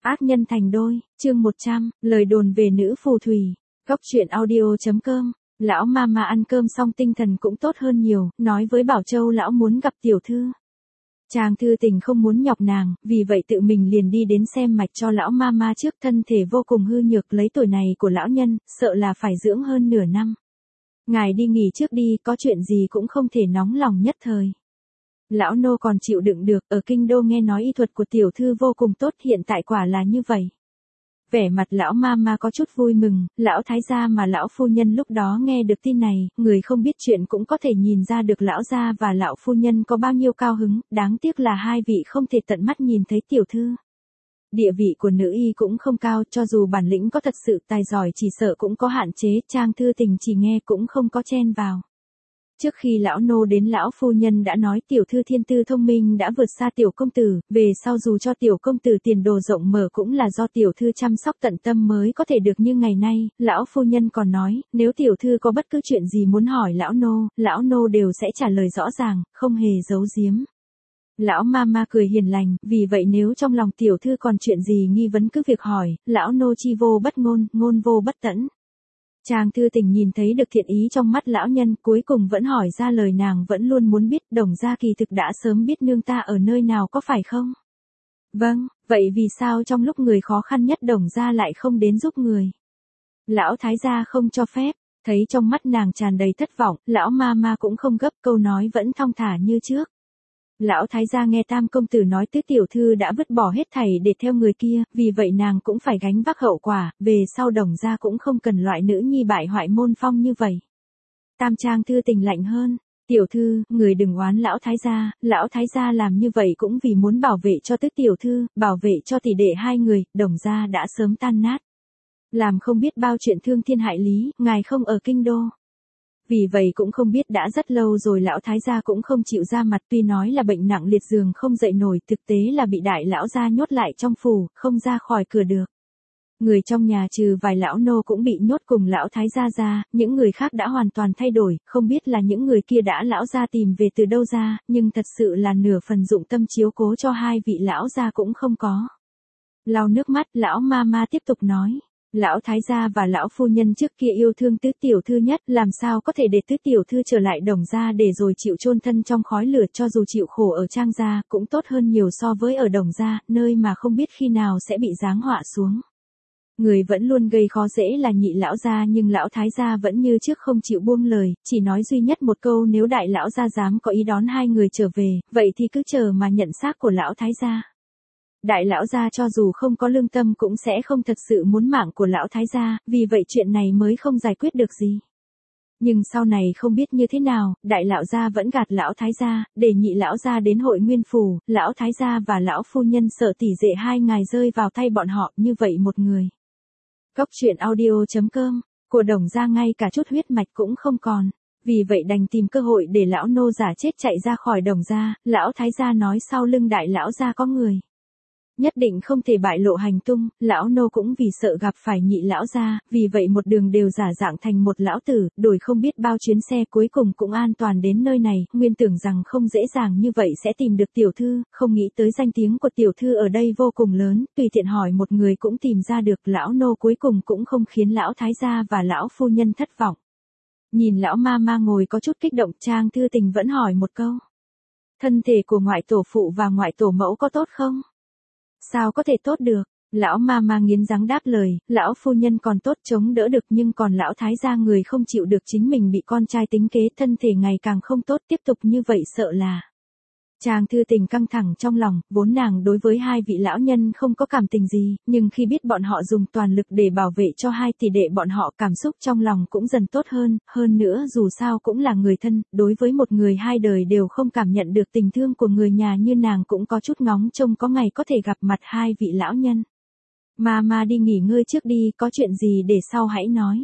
Ác nhân thành đôi, chương 100, lời đồn về nữ phù thủy. Góc truyện audio.com. Lão mama ăn cơm xong tinh thần cũng tốt hơn nhiều, nói với Bảo Châu lão muốn gặp tiểu thư. Trang Thư Tình không muốn nhọc nàng, vì vậy tự mình liền đi đến xem mạch cho lão mama trước, thân thể vô cùng hư nhược, lấy tuổi này của lão nhân, sợ là phải dưỡng hơn nửa năm. Ngài đi nghỉ trước đi, có chuyện gì cũng không thể nóng lòng nhất thời. Lão nô còn chịu đựng được, ở kinh đô nghe nói y thuật của tiểu thư vô cùng tốt, hiện tại quả là như vậy. Vẻ mặt lão mama có chút vui mừng, lão thái gia mà lão phu nhân lúc đó nghe được tin này, người không biết chuyện cũng có thể nhìn ra được lão gia và lão phu nhân có bao nhiêu cao hứng, đáng tiếc là hai vị không thể tận mắt nhìn thấy tiểu thư. Địa vị của nữ y cũng không cao, cho dù bản lĩnh có thật sự tài giỏi chỉ sợ cũng có hạn chế, Trang Thư Tình chỉ nghe cũng không có chen vào. Trước khi lão nô đến lão phu nhân đã nói tiểu thư thiên tư thông minh đã vượt xa tiểu công tử, về sau dù cho tiểu công tử tiền đồ rộng mở cũng là do tiểu thư chăm sóc tận tâm mới có thể được như ngày nay, lão phu nhân còn nói, nếu tiểu thư có bất cứ chuyện gì muốn hỏi lão nô đều sẽ trả lời rõ ràng, không hề giấu giếm. Lão mama cười hiền lành, vì vậy nếu trong lòng tiểu thư còn chuyện gì nghi vấn cứ việc hỏi, lão nô chi vô bất ngôn, ngôn vô bất tẫn. Trang Thư Tình nhìn thấy được thiện ý trong mắt lão nhân, cuối cùng vẫn hỏi ra lời nàng vẫn luôn muốn biết, Đồng gia kỳ thực đã sớm biết nương ta ở nơi nào có phải không? Vâng, vậy vì sao trong lúc người khó khăn nhất Đồng gia lại không đến giúp người? Lão thái gia không cho phép, thấy trong mắt nàng tràn đầy thất vọng, lão mama cũng không gấp, câu nói vẫn thong thả như trước. Lão thái gia nghe tam công tử nói tứ tiểu thư đã vứt bỏ hết thảy để theo người kia, vì vậy nàng cũng phải gánh vác hậu quả, về sau Đồng gia cũng không cần loại nữ nhi bại hoại môn phong như vậy. Tam Trang Thư Tình lạnh hơn, tiểu thư, người đừng oán lão thái gia làm như vậy cũng vì muốn bảo vệ cho tứ tiểu thư, bảo vệ cho tỷ đệ hai người, Đồng gia đã sớm tan nát. Làm không biết bao chuyện thương thiên hại lý, ngài không ở kinh đô. Vì vậy cũng không biết đã rất lâu rồi lão thái gia cũng không chịu ra mặt, tuy nói là bệnh nặng liệt giường không dậy nổi, thực tế là bị đại lão gia nhốt lại trong phủ, không ra khỏi cửa được. Người trong nhà trừ vài lão nô cũng bị nhốt cùng lão thái gia ra, những người khác đã hoàn toàn thay đổi, không biết là những người kia đã lão gia tìm về từ đâu ra, nhưng thật sự là nửa phần dụng tâm chiếu cố cho hai vị lão gia cũng không có. Lau nước mắt, lão mama tiếp tục nói. Lão thái gia và lão phu nhân trước kia yêu thương tứ tiểu thư nhất, làm sao có thể để tứ tiểu thư trở lại Đồng gia để rồi chịu chôn thân trong khói lửa, cho dù chịu khổ ở Trang gia, cũng tốt hơn nhiều so với ở Đồng gia, nơi mà không biết khi nào sẽ bị giáng họa xuống. Người vẫn luôn gây khó dễ là nhị lão gia, nhưng lão thái gia vẫn như trước không chịu buông lời, chỉ nói duy nhất một câu, nếu đại lão gia dám có ý đón hai người trở về, vậy thì cứ chờ mà nhận xác của lão thái gia. Đại lão gia cho dù không có lương tâm cũng sẽ không thật sự muốn mạng của lão thái gia, vì vậy chuyện này mới không giải quyết được gì. Nhưng sau này không biết như thế nào, đại lão gia vẫn gạt lão thái gia, để nhị lão gia đến hội nguyên phủ, lão thái gia và lão phu nhân sợ tỷ đệ hai ngài rơi vào tay bọn họ, như vậy một người. Góc truyện audio.com, của Đồng gia ngay cả chút huyết mạch cũng không còn. Vì vậy đành tìm cơ hội để lão nô giả chết chạy ra khỏi Đồng gia, lão thái gia nói sau lưng đại lão gia có người. Nhất định không thể bại lộ hành tung, lão nô cũng vì sợ gặp phải nhị lão gia, vì vậy một đường đều giả dạng thành một lão tử, đổi không biết bao chuyến xe, cuối cùng cũng an toàn đến nơi này, nguyên tưởng rằng không dễ dàng như vậy sẽ tìm được tiểu thư, không nghĩ tới danh tiếng của tiểu thư ở đây vô cùng lớn, tùy tiện hỏi một người cũng tìm ra được, lão nô cuối cùng cũng không khiến lão thái gia và lão phu nhân thất vọng. Nhìn lão mama ngồi có chút kích động, Trang Thư Tình vẫn hỏi một câu. Thân thể của ngoại tổ phụ và ngoại tổ mẫu có tốt không? Sao có thể tốt được? Lão mama nghiến răng đáp lời, lão phu nhân còn tốt chống đỡ được, nhưng còn lão thái gia người không chịu được chính mình bị con trai tính kế, thân thể ngày càng không tốt, tiếp tục như vậy sợ là. Trang Thư Tình căng thẳng trong lòng, vốn nàng đối với hai vị lão nhân không có cảm tình gì, nhưng khi biết bọn họ dùng toàn lực để bảo vệ cho hai tỷ đệ bọn họ, cảm xúc trong lòng cũng dần tốt hơn nữa dù sao cũng là người thân, đối với một người hai đời đều không cảm nhận được tình thương của người nhà như nàng cũng có chút ngóng trông có ngày có thể gặp mặt hai vị lão nhân. Mama đi nghỉ ngơi trước đi, có chuyện gì để sau hãy nói.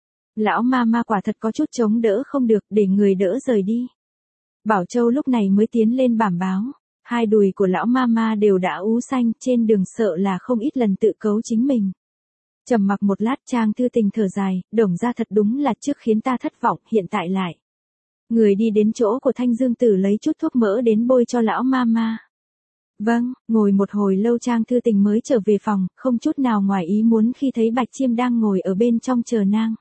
Lão mama quả thật có chút chống đỡ không được, để người đỡ rời đi. Bảo Châu lúc này mới tiến lên bẩm báo, hai đùi của lão mama đều đã ú xanh, trên đường sợ là không ít lần tự cấu chính mình. Trầm mặc một lát, Trang Thư Tình thở dài, Đồng gia thật đúng là trước khiến ta thất vọng, hiện tại lại. Người đi đến chỗ của Thanh Dương Tử lấy chút thuốc mỡ đến bôi cho lão mama. Vâng, ngồi một hồi lâu Trang Thư Tình mới trở về phòng, không chút nào ngoài ý muốn khi thấy Bạch Chiêm đang ngồi ở bên trong chờ nàng.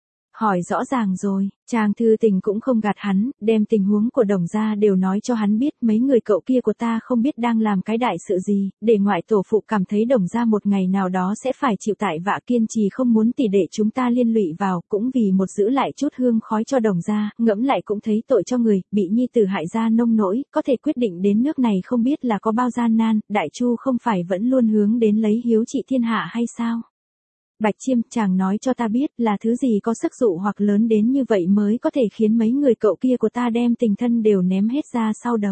Hỏi rõ ràng rồi, Trang Thư Tình cũng không gạt hắn, đem tình huống của Đồng gia đều nói cho hắn biết, mấy người cậu kia của ta không biết đang làm cái đại sự gì, để ngoại tổ phụ cảm thấy Đồng gia một ngày nào đó sẽ phải chịu tại vạ, kiên trì không muốn tỷ đệ chúng ta liên lụy vào, cũng vì một giữ lại chút hương khói cho Đồng gia, ngẫm lại cũng thấy tội cho người, bị nhi tử hại ra nông nỗi, có thể quyết định đến nước này không biết là có bao gian nan, Đại Chu không phải vẫn luôn hướng đến lấy hiếu trị thiên hạ hay sao? Bạch Chiêm, chàng nói cho ta biết là thứ gì có sức dụ hoặc lớn đến như vậy mới có thể khiến mấy người cậu kia của ta đem tình thân đều ném hết ra sau đầu.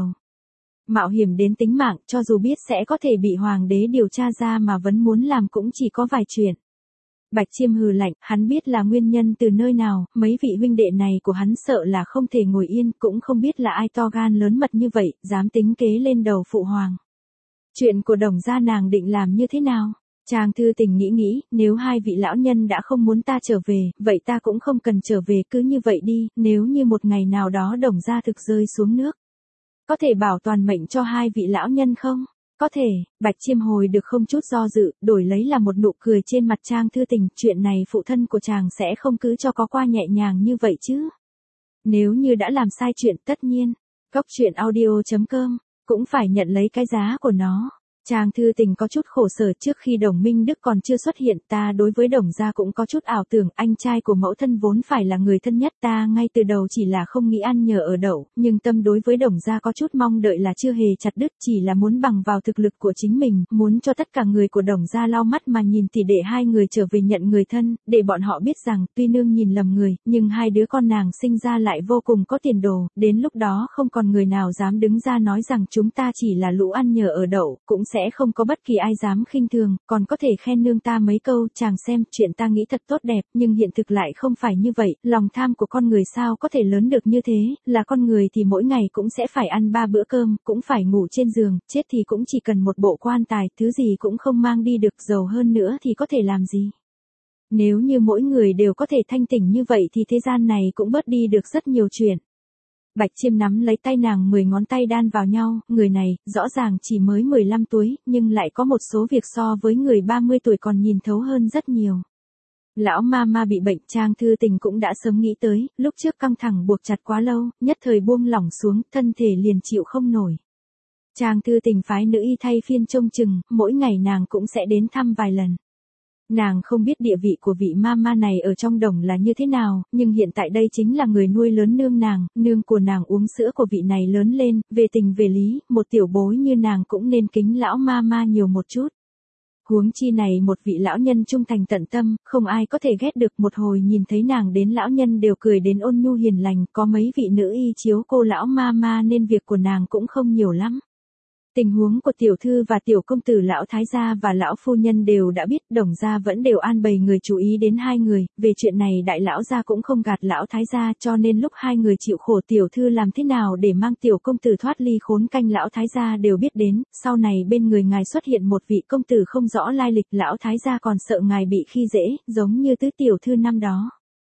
Mạo hiểm đến tính mạng, cho dù biết sẽ có thể bị hoàng đế điều tra ra mà vẫn muốn làm cũng chỉ có vài chuyện. Bạch Chiêm hừ lạnh, hắn biết là nguyên nhân từ nơi nào, mấy vị huynh đệ này của hắn sợ là không thể ngồi yên, cũng không biết là ai to gan lớn mật như vậy, dám tính kế lên đầu phụ hoàng. Chuyện của Đồng gia nàng định làm như thế nào? Trang Thư Tình nghĩ, nếu hai vị lão nhân đã không muốn ta trở về, vậy ta cũng không cần trở về, cứ như vậy đi, nếu như một ngày nào đó Đồng gia thực rơi xuống nước. Có thể bảo toàn mệnh cho hai vị lão nhân không? Có thể, Bạch Chiêm hồi được không chút do dự, đổi lấy là một nụ cười trên mặt Trang Thư Tình, chuyện này phụ thân của chàng sẽ không cứ cho có qua nhẹ nhàng như vậy chứ. Nếu như đã làm sai chuyện tất nhiên, coctruyện.audio.com, cũng phải nhận lấy cái giá của nó. Trang Thư Tình có chút khổ sở, trước khi Đồng Minh Đức còn chưa xuất hiện, ta đối với Đồng gia cũng có chút ảo tưởng, anh trai của mẫu thân vốn phải là người thân nhất, ta ngay từ đầu chỉ là không nghĩ ăn nhờ ở đậu, nhưng tâm đối với Đồng gia có chút mong đợi là chưa hề chặt đứt, chỉ là muốn bằng vào thực lực của chính mình, muốn cho tất cả người của Đồng gia lau mắt mà nhìn tỷ đệ hai người trở về nhận người thân, để bọn họ biết rằng, tuy nương nhìn lầm người, nhưng hai đứa con nàng sinh ra lại vô cùng có tiền đồ, đến lúc đó không còn người nào dám đứng ra nói rằng chúng ta chỉ là lũ ăn nhờ ở đậu, cũng sẽ không có bất kỳ ai dám khinh thường, còn có thể khen nương ta mấy câu, chàng xem, chuyện ta nghĩ thật tốt đẹp, nhưng hiện thực lại không phải như vậy, lòng tham của con người sao có thể lớn được như thế, là con người thì mỗi ngày cũng sẽ phải ăn 3 bữa cơm, cũng phải ngủ trên giường, chết thì cũng chỉ cần một bộ quan tài, thứ gì cũng không mang đi được, giàu hơn nữa thì có thể làm gì. Nếu như mỗi người đều có thể thanh tỉnh như vậy thì thế gian này cũng bớt đi được rất nhiều chuyện. Bạch Chiêm nắm lấy tay nàng, 10 ngón tay đan vào nhau, người này, rõ ràng chỉ mới 15 tuổi, nhưng lại có một số việc so với người 30 tuổi còn nhìn thấu hơn rất nhiều. Lão ma bị bệnh, Trang Thư Tình cũng đã sớm nghĩ tới, lúc trước căng thẳng buộc chặt quá lâu, nhất thời buông lỏng xuống, thân thể liền chịu không nổi. Trang Thư Tình phái nữ y thay phiên trông chừng, mỗi ngày nàng cũng sẽ đến thăm vài lần. Nàng không biết địa vị của vị mama này ở trong Đồng là như thế nào, nhưng hiện tại đây chính là người nuôi lớn nương của nàng uống sữa của vị này lớn lên, về tình về lý, một tiểu bối như nàng cũng nên kính lão mama nhiều một chút. Huống chi này một vị lão nhân trung thành tận tâm, không ai có thể ghét được, một hồi nhìn thấy nàng đến lão nhân đều cười đến ôn nhu hiền lành, có mấy vị nữ y chiếu cô lão mama nên việc của nàng cũng không nhiều lắm. Tình huống của tiểu thư và tiểu công tử lão thái gia và lão phu nhân đều đã biết, Đồng gia vẫn đều an bày người chú ý đến hai người, về chuyện này đại lão gia cũng không gạt lão thái gia, cho nên lúc hai người chịu khổ tiểu thư làm thế nào để mang tiểu công tử thoát ly khốn canh lão thái gia đều biết đến, sau này bên người ngài xuất hiện một vị công tử không rõ lai lịch, lão thái gia còn sợ ngài bị khi dễ, giống như tứ tiểu thư năm đó.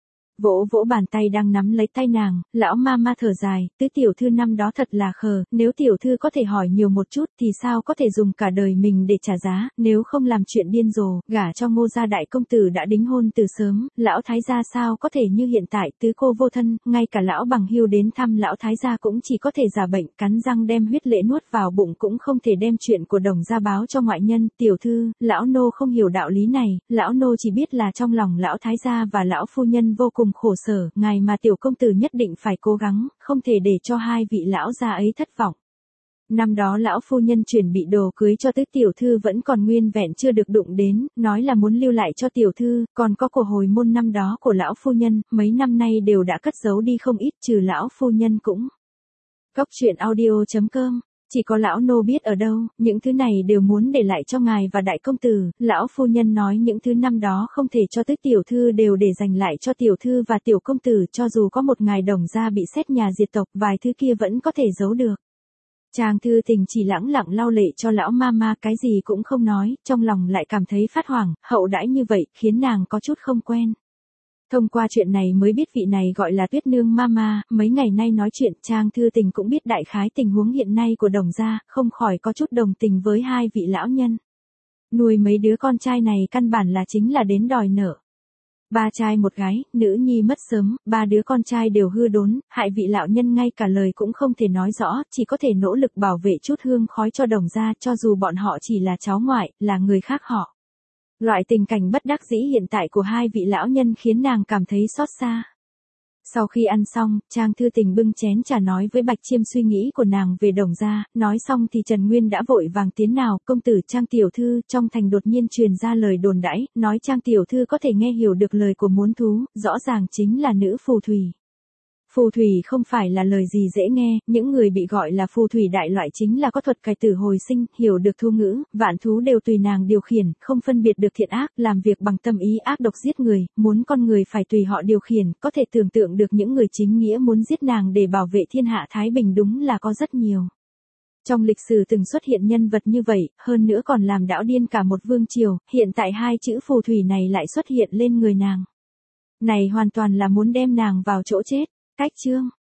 Vỗ vỗ bàn tay đang nắm lấy tay nàng, lão ma thở dài, tứ tiểu thư năm đó thật là khờ, nếu tiểu thư có thể hỏi nhiều một chút thì sao có thể dùng cả đời mình để trả giá, nếu không làm chuyện điên rồ, gả cho Ngô gia đại công tử đã đính hôn từ sớm, lão thái gia sao có thể như hiện tại, tứ cô vô thân, ngay cả lão bằng hưu đến thăm lão thái gia cũng chỉ có thể giả bệnh, cắn răng đem huyết lệ nuốt vào bụng, cũng không thể đem chuyện của Đồng gia báo cho ngoại nhân. Tiểu thư, lão nô không hiểu đạo lý này, lão nô chỉ biết là trong lòng lão thái gia và lão phu nhân vô cùng khổ sở, ngài mà tiểu công tử nhất định phải cố gắng, không thể để cho hai vị lão gia ấy thất vọng. Năm đó lão phu nhân chuẩn bị đồ cưới cho tứ tiểu thư vẫn còn nguyên vẹn chưa được đụng đến, nói là muốn lưu lại cho tiểu thư, còn có của hồi môn năm đó của lão phu nhân, mấy năm nay đều đã cất giấu đi không ít, trừ lão phu nhân cũng. Coctruyện.audio.com, chỉ có lão nô biết ở đâu, những thứ này đều muốn để lại cho ngài và đại công tử, lão phu nhân nói những thứ năm đó không thể cho tứ tiểu thư đều để dành lại cho tiểu thư và tiểu công tử, cho dù có một ngày Đồng gia bị xét nhà diệt tộc, vài thứ kia vẫn có thể giấu được. Trang Thư Tình chỉ lẳng lặng lau lệ cho lão mama, cái gì cũng không nói, trong lòng lại cảm thấy phát hoảng, hậu đãi như vậy khiến nàng có chút không quen. Thông qua chuyện này mới biết vị này gọi là Tuyết Nương Mama, mấy ngày nay nói chuyện Trang Thư Tình cũng biết đại khái tình huống hiện nay của Đồng gia, không khỏi có chút đồng tình với hai vị lão nhân. Nuôi mấy đứa con trai này căn bản là chính là đến đòi nợ. Ba trai một gái, nữ nhi mất sớm, ba đứa con trai đều hư đốn, hại vị lão nhân ngay cả lời cũng không thể nói rõ, chỉ có thể nỗ lực bảo vệ chút hương khói cho Đồng gia, cho dù bọn họ chỉ là cháu ngoại, là người khác họ. Loại tình cảnh bất đắc dĩ hiện tại của hai vị lão nhân khiến nàng cảm thấy xót xa. Sau khi ăn xong, Trang Thư Tình bưng chén trà nói với Bạch Chiêm suy nghĩ của nàng về Đồng gia, nói xong thì Trần Nguyên đã vội vàng tiến nào, công tử Trang tiểu thư, trong thành đột nhiên truyền ra lời đồn đãi, nói Trang tiểu thư có thể nghe hiểu được lời của muốn thú, rõ ràng chính là nữ phù thủy. Phù thủy không phải là lời gì dễ nghe, những người bị gọi là phù thủy đại loại chính là có thuật cải tử hồi sinh, hiểu được thu ngữ, vạn thú đều tùy nàng điều khiển, không phân biệt được thiện ác, làm việc bằng tâm ý ác độc giết người, muốn con người phải tùy họ điều khiển, có thể tưởng tượng được những người chính nghĩa muốn giết nàng để bảo vệ thiên hạ thái bình đúng là có rất nhiều. Trong lịch sử từng xuất hiện nhân vật như vậy, hơn nữa còn làm đảo điên cả một vương triều, hiện tại hai chữ phù thủy này lại xuất hiện lên người nàng. Này hoàn toàn là muốn đem nàng vào chỗ chết. Cách chương